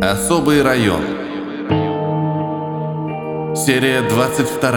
Особый район. Серия 22.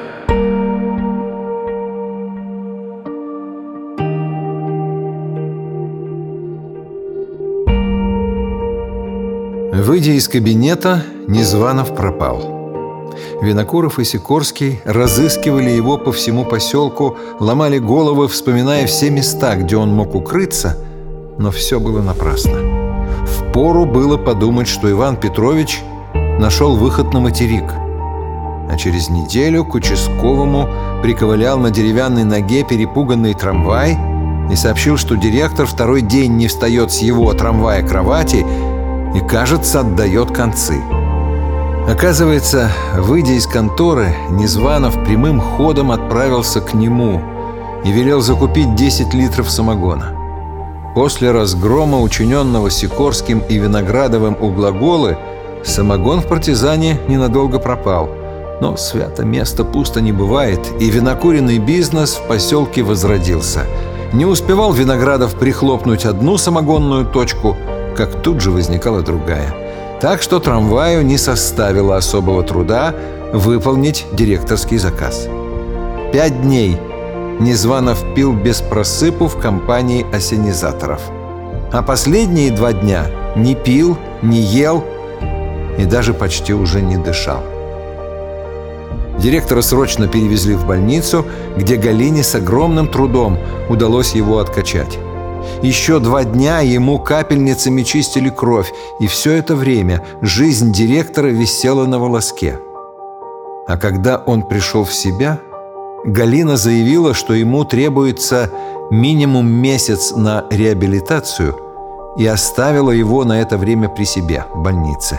Выйдя из кабинета, Незванов пропал. Винокуров и Сикорский разыскивали его по всему поселку, ломали головы, вспоминая все места, где он мог укрыться, но все было напрасно. Впору было подумать, что Иван Петрович нашел выход на материк. А через неделю к участковому приковылял на деревянной ноге перепуганный трамвай и сообщил, что директор второй день не встает с его трамвая кровати и, кажется, отдает концы. Оказывается, выйдя из конторы, Незванов прямым ходом отправился к нему и велел закупить 10 литров самогона. После разгрома, учиненного Сикорским и Виноградовым у Глаголы, самогон в «Партизане» ненадолго пропал. Но свято место пусто не бывает, и винокуренный бизнес в поселке возродился. Не успевал Виноградов прихлопнуть одну самогонную точку, как тут же возникала другая. Так что трамваю не составило особого труда выполнить директорский заказ. 5 дней Незванов пил без просыпу в компании ассенизаторов. А последние 2 дня не пил, не ел и даже почти уже не дышал. Директора срочно перевезли в больницу, где Галине с огромным трудом удалось его откачать. Еще 2 дня ему капельницами чистили кровь, и все это время жизнь директора висела на волоске. А когда он пришел в себя, Галина заявила, что ему требуется минимум месяц на реабилитацию, и оставила его на это время при себе в больнице.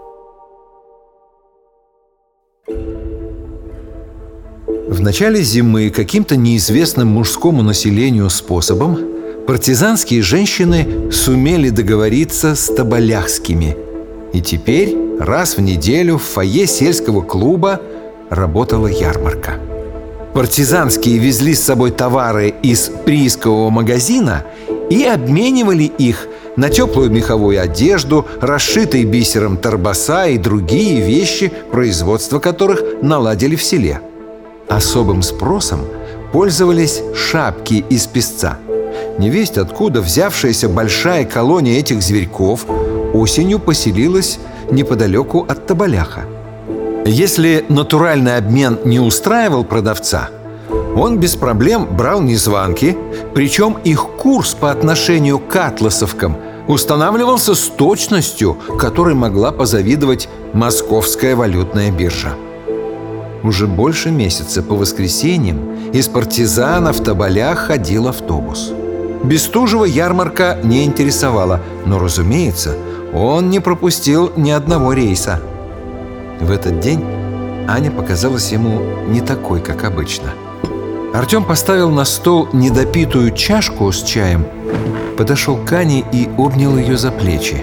В начале зимы каким-то неизвестным мужскому населению способом партизанские женщины сумели договориться с тоболяхскими. И теперь раз в неделю в фойе сельского клуба работала ярмарка. Партизанские везли с собой товары из приискового магазина и обменивали их на теплую меховую одежду, расшитые бисером торбаса и другие вещи, производство которых наладили в селе. Особым спросом пользовались шапки из песца. Невесть откуда взявшаяся большая колония этих зверьков осенью поселилась неподалеку от Тоболяха. Если натуральный обмен не устраивал продавца, он без проблем брал незванки, причем их курс по отношению к атласовкам устанавливался с точностью, которой могла позавидовать Московская валютная биржа. Уже больше месяца по воскресеньям из Партизана в Тоболях ходил автобус. Бестужева ярмарка не интересовала, но, разумеется, он не пропустил ни одного рейса. В этот день Аня показалась ему не такой, как обычно. Артем поставил на стол недопитую чашку с чаем, подошел к Ане и обнял ее за плечи.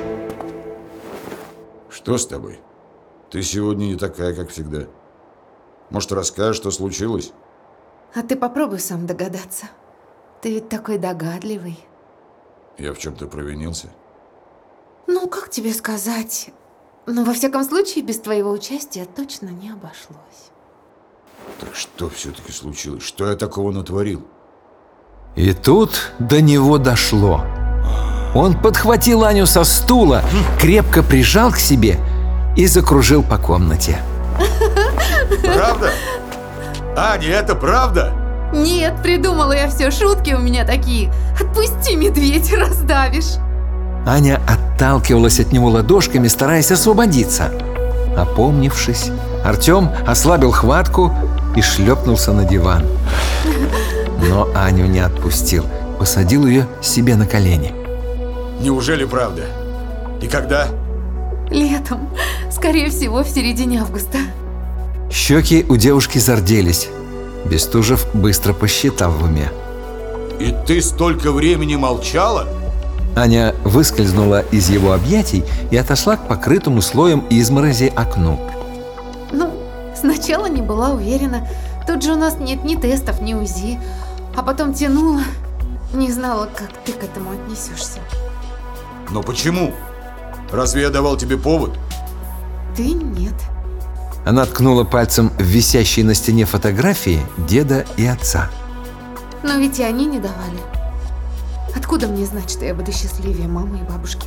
Что с тобой? Ты сегодня не такая, как всегда. Может, расскажешь, что случилось? А ты попробуй сам догадаться. Ты ведь такой догадливый. Я в чем-то провинился? Ну, как тебе сказать? Но, во всяком случае, без твоего участия точно не обошлось. Так что все-таки случилось? Что я такого натворил? И тут до него дошло. Он подхватил Аню со стула, крепко прижал к себе и закружил по комнате. Правда? Аня, это правда? Нет, придумала я все, шутки у меня такие. Отпусти, медведь, раздавишь. Аня отталкивалась от него ладошками, стараясь освободиться. Опомнившись, Артем ослабил хватку и шлепнулся на диван. Но Аню не отпустил, посадил ее себе на колени. Неужели правда? И когда? Летом, скорее всего, в середине августа. Щеки у девушки зарделись. Бестужев быстро посчитал в уме. И ты столько времени молчала? Аня выскользнула из его объятий и отошла к покрытому слоем изморози окну. Ну, сначала не была уверена. Тут же у нас нет ни тестов, ни УЗИ. А потом тянула. Не знала, как ты к этому отнесешься. Но почему? Разве я давал тебе повод? Ты нет. Она ткнула пальцем в висящие на стене фотографии деда и отца. Но ведь и они не давали. Откуда мне знать, что я буду счастливее мамы и бабушки?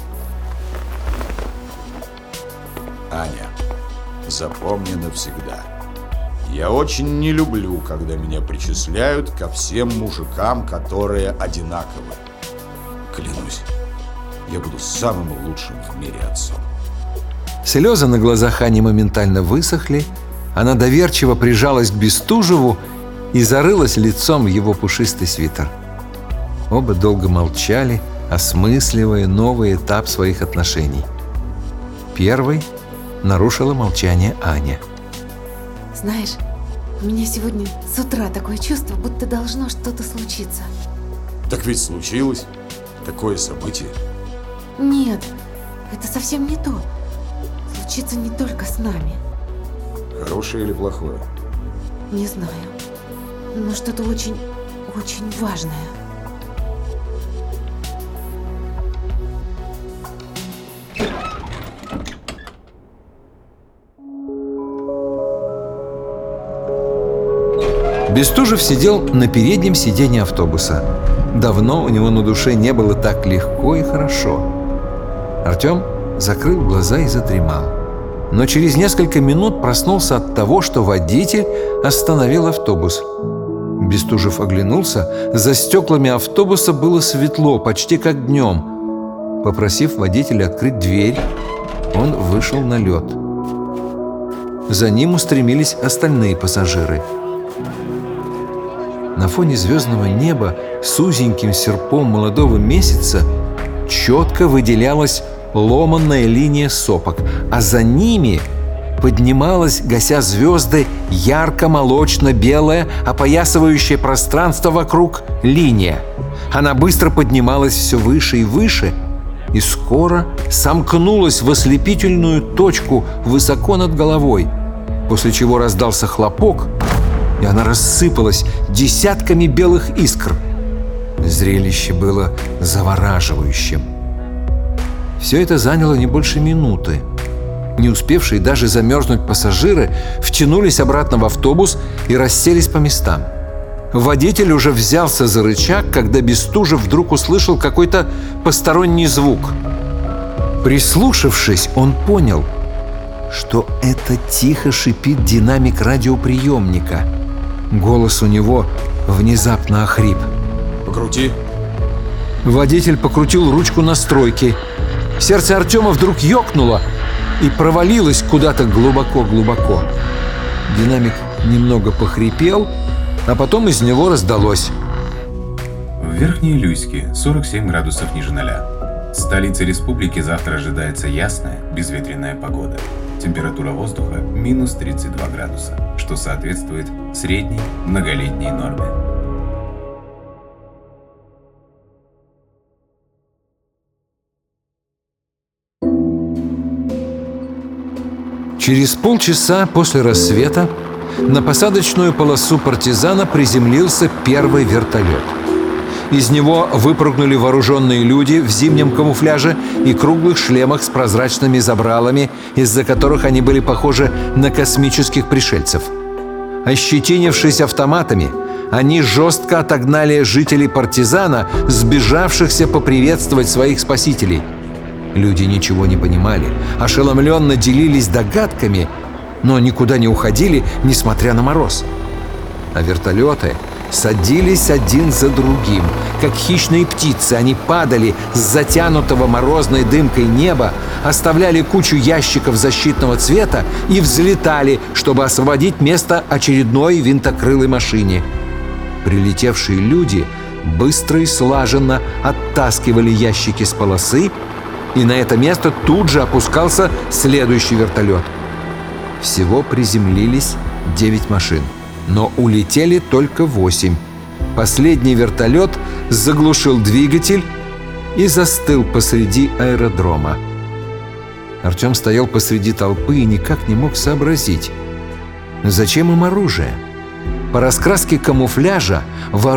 Аня, запомни навсегда. Я очень не люблю, когда меня причисляют ко всем мужикам, которые одинаковы. Клянусь, я буду самым лучшим в мире отцом. Слезы на глазах Ани моментально высохли. Она доверчиво прижалась к Бестужеву и зарылась лицом в его пушистый свитер. Оба долго молчали, осмысливая новый этап своих отношений. Первой нарушила молчание Аня. Знаешь, у меня сегодня с утра такое чувство, будто должно что-то случиться. Так ведь случилось такое событие. Нет, это совсем не то. Случится не только с нами. Хорошее или плохое? Не знаю. Но что-то очень, очень важное. Бестужев сидел на переднем сиденье автобуса. Давно у него на душе не было так легко и хорошо. Артем закрыл глаза и задремал. Но через несколько минут проснулся от того, что водитель остановил автобус. Бестужев оглянулся. За стеклами автобуса было светло, почти как днем. Попросив водителя открыть дверь, он вышел на лед. За ним устремились остальные пассажиры. На фоне звездного неба с узеньким серпом молодого месяца четко выделялась ломанная линия сопок, а за ними поднималась, гася звезды, ярко-молочно-белая, опоясывающая пространство вокруг линия. Она быстро поднималась все выше и выше, и скоро сомкнулась в ослепительную точку высоко над головой, после чего раздался хлопок, и она рассыпалась десятками белых искр. Зрелище было завораживающим. Все это заняло не больше минуты. Не успевшие даже замерзнуть пассажиры втянулись обратно в автобус и расселись по местам. Водитель уже взялся за рычаг, когда Бестужев вдруг услышал какой-то посторонний звук. Прислушавшись, он понял, что это тихо шипит динамик радиоприемника. Голос у него внезапно охрип. Покрути. Водитель покрутил ручку настройки. Сердце Артема вдруг ёкнуло и провалилось куда-то глубоко-глубоко. Динамик немного похрипел, а потом из него раздалось: в Верхней Люйске 47 градусов ниже ноля. В столице республики завтра ожидается ясная, безветренная погода. Температура воздуха минус 32 градуса, что соответствует средней многолетней норме. Через полчаса после рассвета на посадочную полосу «Партизана» приземлился первый вертолет. Из него выпрыгнули вооруженные люди в зимнем камуфляже и круглых шлемах с прозрачными забралами, из-за которых они были похожи на космических пришельцев. Ощетинившись автоматами, они жестко отогнали жителей «Партизана», сбежавшихся поприветствовать своих спасителей. Люди ничего не понимали, ошеломленно делились догадками, но никуда не уходили, несмотря на мороз. А вертолеты садились один за другим. Как хищные птицы, они падали с затянутого морозной дымкой неба, оставляли кучу ящиков защитного цвета и взлетали, чтобы освободить место очередной винтокрылой машине. Прилетевшие люди быстро и слаженно оттаскивали ящики с полосы, и на это место тут же опускался следующий вертолет. Всего приземлились 9 машин. Но улетели только 8. Последний вертолет заглушил двигатель и застыл посреди аэродрома. Артем стоял посреди толпы и никак не мог сообразить, зачем им оружие. По раскраске камуфляжа,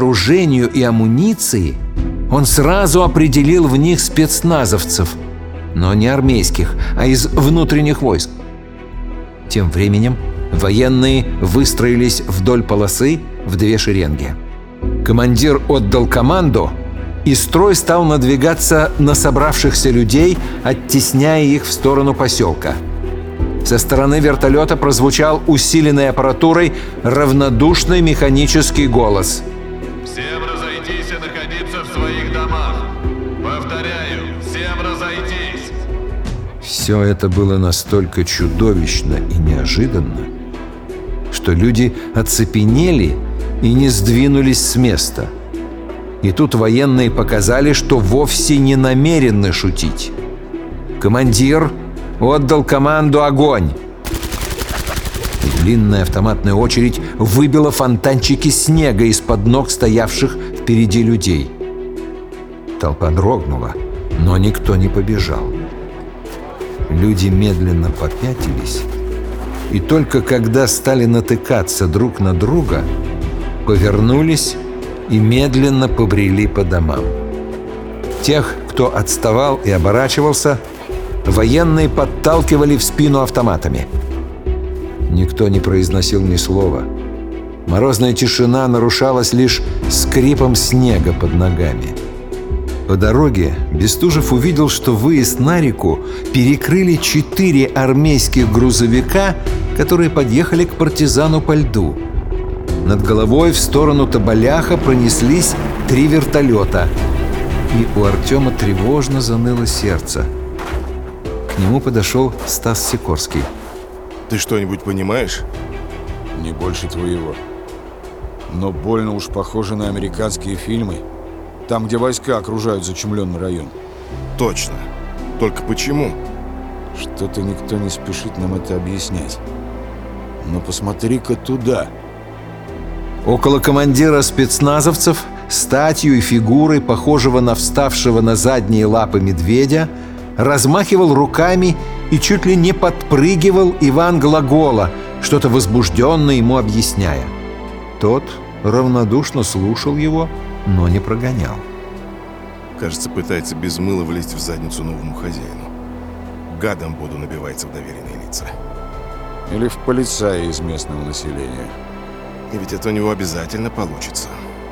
вооружению и амуниции он сразу определил в них спецназовцев. но не армейских, а из внутренних войск. Тем временем военные выстроились вдоль полосы в две шеренги. Командир отдал команду, и строй стал надвигаться на собравшихся людей, оттесняя их в сторону поселка. Со стороны вертолета прозвучал усиленной аппаратурой равнодушный механический голос. Всем разойтись и находиться в своих домах. Повторяю, всем разойтись. Все это было настолько чудовищно и неожиданно, что люди оцепенели и не сдвинулись с места. И тут военные показали, что вовсе не намерены шутить. Командир отдал команду «Огонь!». Длинная автоматная очередь выбила фонтанчики снега из-под ног стоявших впереди людей. Толпа дрогнула, но никто не побежал. Люди медленно попятились, и только когда стали натыкаться друг на друга, повернулись и медленно побрели по домам. Тех, кто отставал и оборачивался, военные подталкивали в спину автоматами. Никто не произносил ни слова. Морозная тишина нарушалась лишь скрипом снега под ногами. По дороге Бестужев увидел, что выезд на реку перекрыли 4 армейских грузовика, которые подъехали к партизану по льду. Над головой в сторону Тоболяха пронеслись 3 вертолета. И у Артема тревожно заныло сердце. К нему подошел Стас Сикорский. Ты что-нибудь понимаешь? Не больше твоего. Но больно уж похоже на американские фильмы. Там, где войска окружают зачумленный район. Точно. Только почему? Что-то никто не спешит нам это объяснять. Но посмотри-ка туда. Около командира спецназовцев, статью и фигурой, похожего на вставшего на задние лапы медведя, размахивал руками и чуть ли не подпрыгивал Иван Глагола, что-то возбужденно ему объясняя. Тот равнодушно слушал его, но не прогонял. Кажется, пытается без мыла влезть в задницу новому хозяину. Гадом буду набивается в доверенные лица. Или в полицаи из местного населения. И ведь это у него обязательно получится.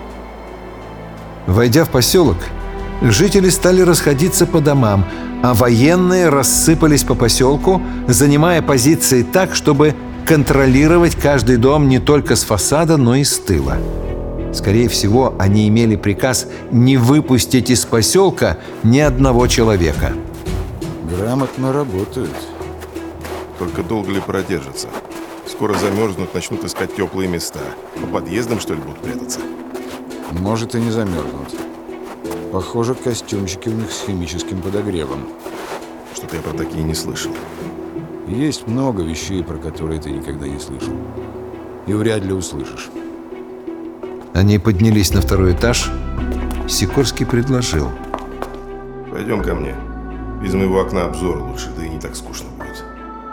Войдя в поселок, жители стали расходиться по домам, а военные рассыпались по поселку, занимая позиции так, чтобы контролировать каждый дом не только с фасада, но и с тыла. Скорее всего, они имели приказ не выпустить из поселка ни одного человека. Грамотно работают. Только долго ли продержатся? Скоро замерзнут, начнут искать теплые места. По подъездам, что ли, будут прятаться? Может, и не замерзнут. Похоже, костюмчики у них с химическим подогревом. Что-то я про такие не слышал. Есть много вещей, про которые ты никогда не слышал. И вряд ли услышишь. Они поднялись на 2-й этаж. Сикорский предложил. Пойдем ко мне. Из моего окна обзор лучше, да и не так скучно будет.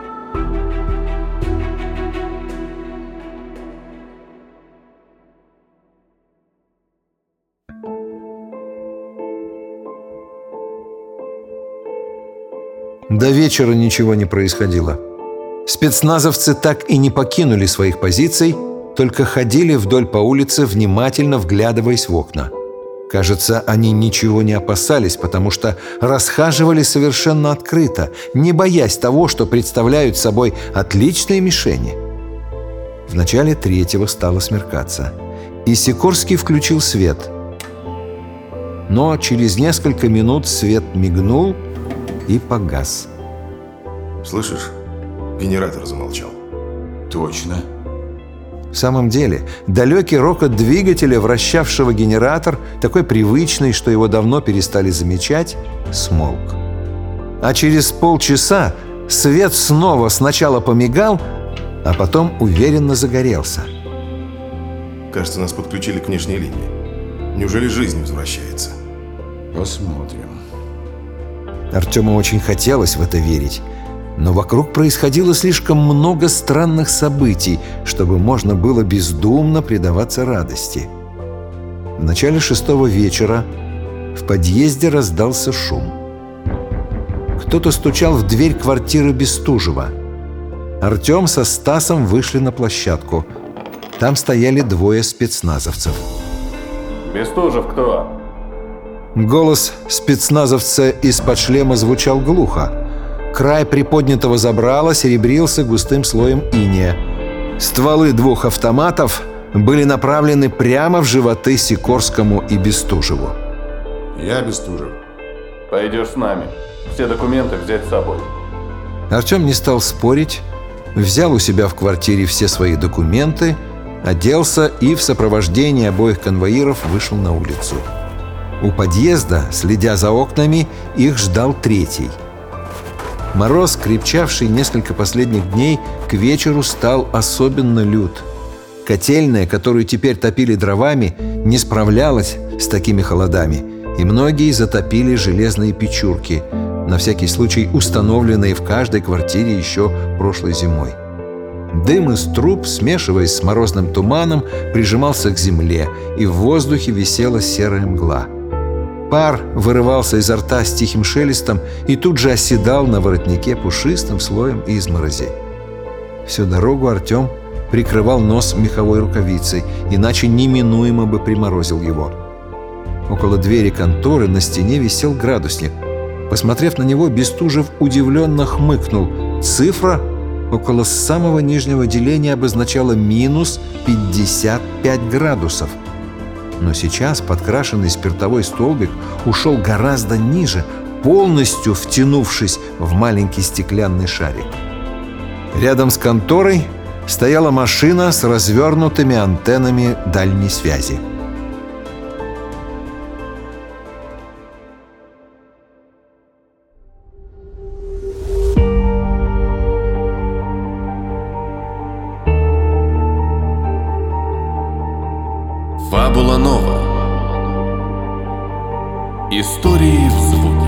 До вечера ничего не происходило. Спецназовцы так и не покинули своих позиций, только ходили вдоль по улице, внимательно вглядываясь в окна. Кажется, они ничего не опасались, потому что расхаживали совершенно открыто, не боясь того, что представляют собой отличные мишени. В начале 3-го стало смеркаться, и Сикорский включил свет. Но через несколько минут свет мигнул и погас. Слышишь? Генератор замолчал. Точно. В самом деле, далекий рокот двигателя, вращавшего генератор, такой привычный, что его давно перестали замечать, смолк. А через полчаса свет снова сначала помигал, а потом уверенно загорелся. Кажется, нас подключили к внешней линии. Неужели жизнь возвращается? Посмотрим. Артему очень хотелось в это верить, но вокруг происходило слишком много странных событий, чтобы можно было бездумно предаваться радости. В начале 6-го вечера в подъезде раздался шум. Кто-то стучал в дверь квартиры Бестужева. Артем со Стасом вышли на площадку. Там стояли двое спецназовцев. Бестужев кто? Голос спецназовца из-под шлема звучал глухо. Край приподнятого забрала серебрился густым слоем инея. Стволы двух автоматов были направлены прямо в животы Сикорскому и Бестужеву. Я Бестужев. Пойдешь с нами. Все документы взять с собой. Артем не стал спорить, взял у себя в квартире все свои документы, оделся и в сопровождении обоих конвоиров вышел на улицу. У подъезда, следя за окнами, их ждал третий. Мороз, крепчавший несколько последних дней, к вечеру стал особенно лют. Котельная, которую теперь топили дровами, не справлялась с такими холодами, и многие затопили железные печурки, на всякий случай установленные в каждой квартире еще прошлой зимой. Дым из труб, смешиваясь с морозным туманом, прижимался к земле, и в воздухе висела серая мгла. Пар вырывался изо рта с тихим шелестом и тут же оседал на воротнике пушистым слоем изморози. Всю дорогу Артем прикрывал нос меховой рукавицей, иначе неминуемо бы приморозил его. Около двери конторы на стене висел градусник. Посмотрев на него, Бестужев удивленно хмыкнул. Цифра около самого нижнего деления обозначала минус 55 градусов. Но сейчас подкрашенный спиртовой столбик ушел гораздо ниже, полностью втянувшись в маленький стеклянный шарик. Рядом с конторой стояла машина с развернутыми антеннами дальней связи. Фабула Нова. Истории в звуке.